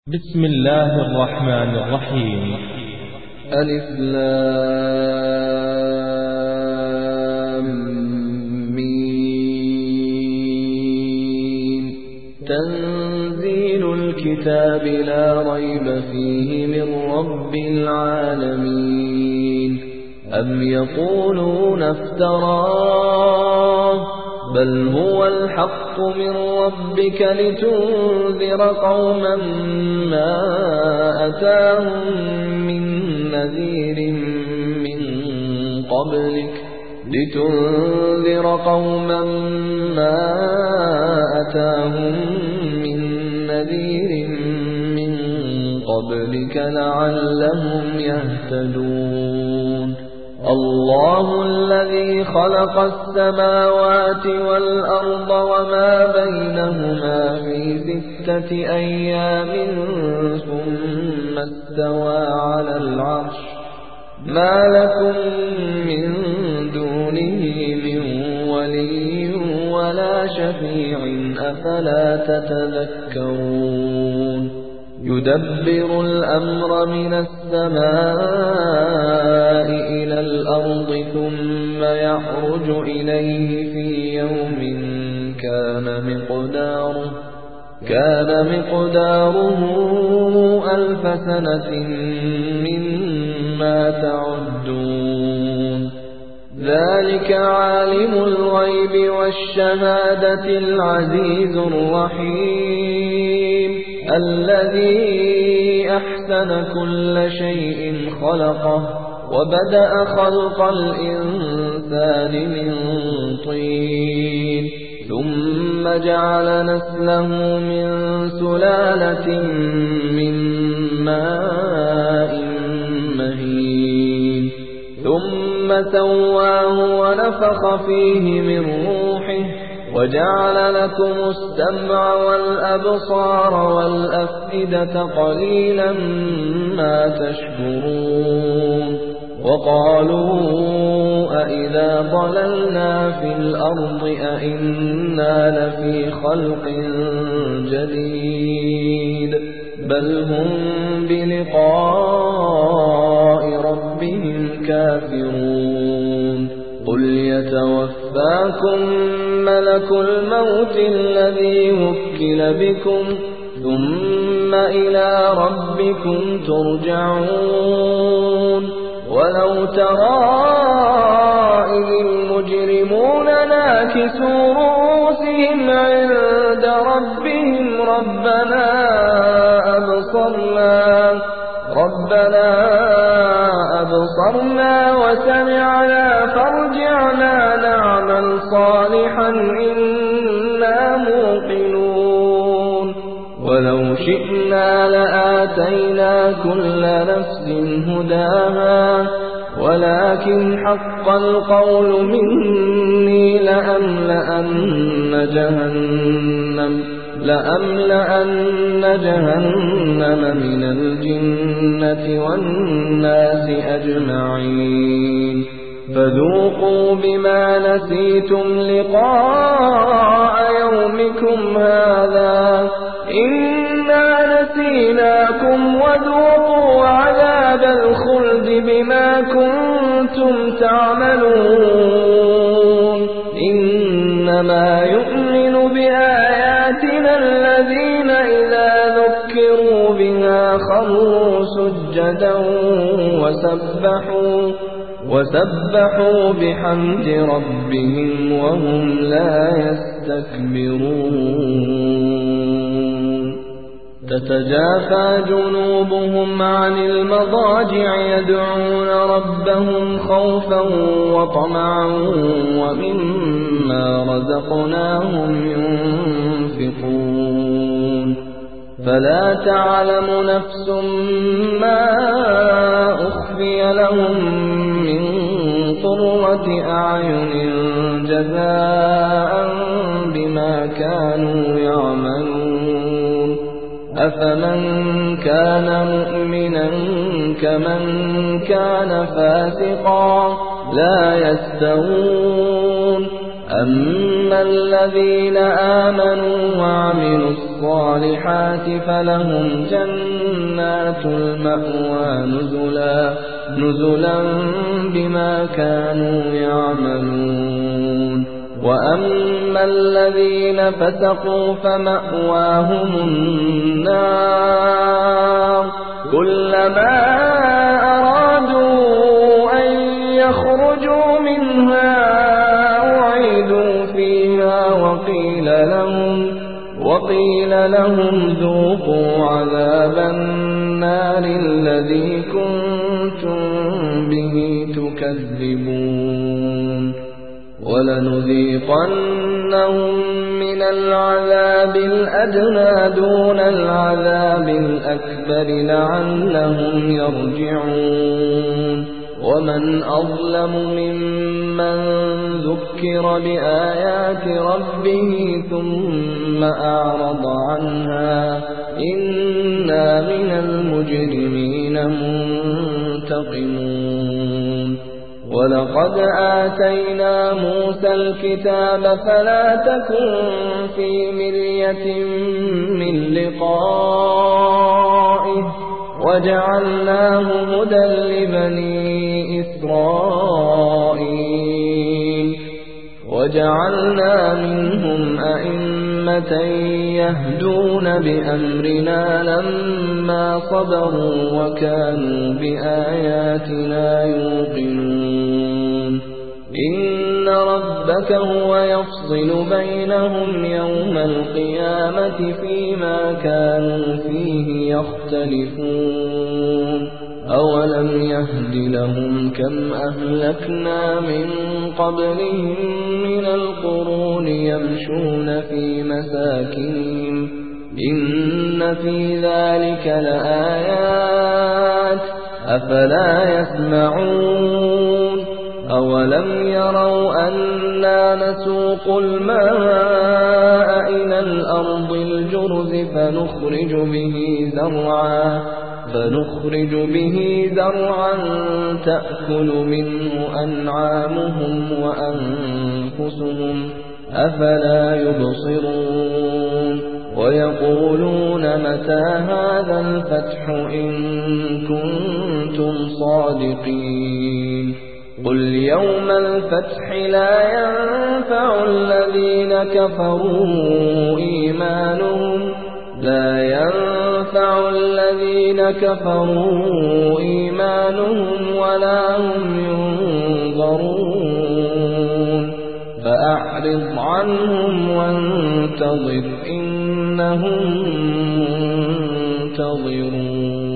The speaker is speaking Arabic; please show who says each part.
Speaker 1: بسم الله الرحمن الرحيم.
Speaker 2: ألف لام ميم. تنزيل الكتاب لا ريب فيه من رب العالمين. أم يقولون افتراه بل هو الحق من ربك لتنذر قوما ما أتاهم من نذير من قبلك لعلهم يهتدون. الله الذي خلق السماوات والأرض وما بينهما في 6 أيام ثم استوى على العرش. ما لكم من دونه من ولي ولا شفيع أفلا تتذكرون. يدبر الأمر من السماء إلى الأرض ثم يعرج إليه في يوم كان مقداره 1000 سنة مما تعدون. ذلك عالم الغيب والشهادة العزيز الرحيم الذي أحسن كل شيء خلقه وبدأ خلق الإنسان من طين ثم جعل نسله من سلالة من ماء مهين ثم سواه ونفخ فيه من روحه وجعل لكم السمع والأبصار والأفئدة قليلا ما تشكرون. وقالوا أإذا ضللنا في الأرض أإنا لفي خلق جديد بل هم بلقاء ربهم كافرون. قل يتوفاكم ملك الموت الذي وكل بكم ثم إلى ربكم ترجعون. ولو ترى إذ المجرمون ناكسوا رؤوسهم عند ربهم ربنا أبصرنا وسمعنا فارجعنا نعمل صالحا إنا موقنون. ولو شئنا لآتينا كل نفس هداها ولكن حق القول مني لأملأن جهنم من الجنة والناس أجمعين. فذوقوا بما نسيتم لقاء يومكم هذا إنا نسيناكم وذوقوا عذاب الخلد بما كنتم تعملون. إنما يؤمن بآياتنا الذين إذا ذكروا بها خروا سجدا وسبحوا بحمد ربهم وهم لا يستكبرون. تتجافى جنوبهم عن المضاجع يدعون ربهم خوفا وطمعا ومما رزقناهم ينفقون. فلا تعلم نفس ما أخفي لهم من قرة أعين جزاء بما كانوا يعملون. أفمن كان مؤمنا كمن كان فاسقا لا يستوون. أما الذين آمنوا وعملوا الصالحات فلهم جنات المأوى نزلا بما كانوا يعملون وأما الذين فسقوا فمأواهم النار كلما أرادوا أن يخرجوا منها أعيدوا فيها وقيل لهم ذوقوا عذاب النار الذي كنتم به تكذبون ولنذيقنهم من العذاب الأدنى دون العذاب الأكبر لعلهم يرجعون ومن أظلم ممن ذكر بآيات ربه ثم أعرض عنها إنا من المجرمين منتقمون ولقد آتينا موسى الكتاب فلا تكن في مرية من لقائه وجعلناه هدى لبني إسرائيل وجعلنا منهم أئمة يهدون بأمرنا لما صبروا وكانوا بآياتنا يوقنون إن ربك هو يفصل بينهم يوم القيامة فيما كانوا فيه يختلفون أولم يهد لهم كم أهلكنا من قبلهم من القرون يمشون في مساكنهم إن في ذلك لآيات أفلا يسمعون أولم يروا أنا نسوق الماء إلى الأرض الجرز فنخرج به زرعا تأكل منه أنعامهم وأنفسهم أفلا يبصرون ويقولون متى هذا الفتح إن كنتم صادقين قل يوم الفتح لا ينفع الذين كفروا إيمانهم ولا هم ينظرون فأعرض عنهم وانتظر إنهم منتظرون